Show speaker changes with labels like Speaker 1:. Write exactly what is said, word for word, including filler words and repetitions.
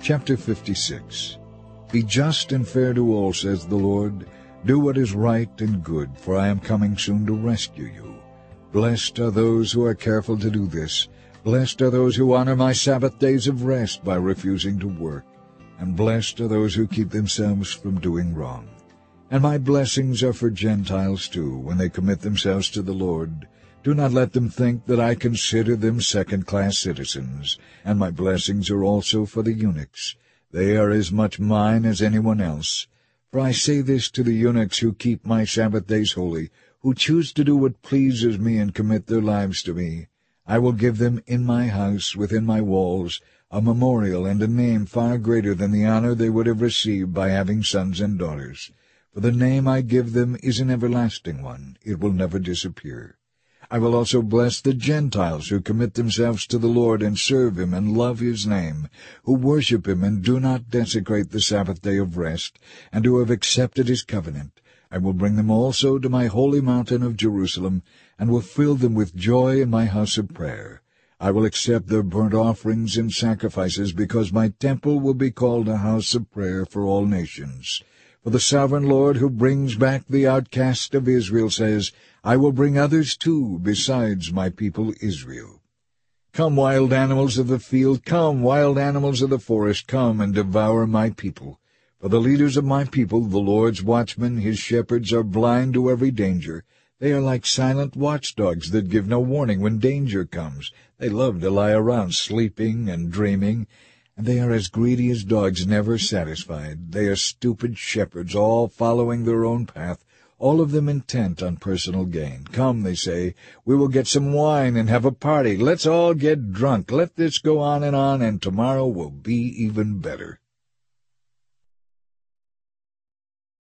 Speaker 1: Chapter fifty-six. Be just and fair to all, says the Lord. Do what is right and good, for I am coming soon to rescue you. Blessed are those who are careful to do this. Blessed are those who honor my Sabbath days of rest by refusing to work. And blessed are those who keep themselves from doing wrong. And my blessings are for Gentiles too, when they commit themselves to the Lord. Do not let them think that I consider them second-class citizens. And my blessings are also for the eunuchs. They are as much mine as anyone else. For I say this to the eunuchs who keep my Sabbath days holy, who choose to do what pleases me and commit their lives to me. I will give them in my house, within my walls, a memorial and a name far greater than the honor they would have received by having sons and daughters. For the name I give them is an everlasting one. It will never disappear. I will also bless the Gentiles who commit themselves to the Lord and serve Him and love His name, who worship Him and do not desecrate the Sabbath day of rest, and who have accepted His covenant. I will bring them also to my holy mountain of Jerusalem, and will fill them with joy in my house of prayer. I will accept their burnt offerings and sacrifices, because my temple will be called a house of prayer for all nations. For the sovereign Lord who brings back the outcast of Israel says, I will bring others too, besides my people Israel. Come, wild animals of the field, come, wild animals of the forest, come and devour my people. For the leaders of my people, the Lord's watchmen, His shepherds, are blind to every danger. They are like silent watchdogs that give no warning when danger comes. They love to lie around sleeping and dreaming, and they are as greedy as dogs never satisfied. They are stupid shepherds, all following their own path, all of them intent on personal gain. Come, they say, we will get some wine and have a party. Let's all get drunk. Let this go on and on, and tomorrow will be even better.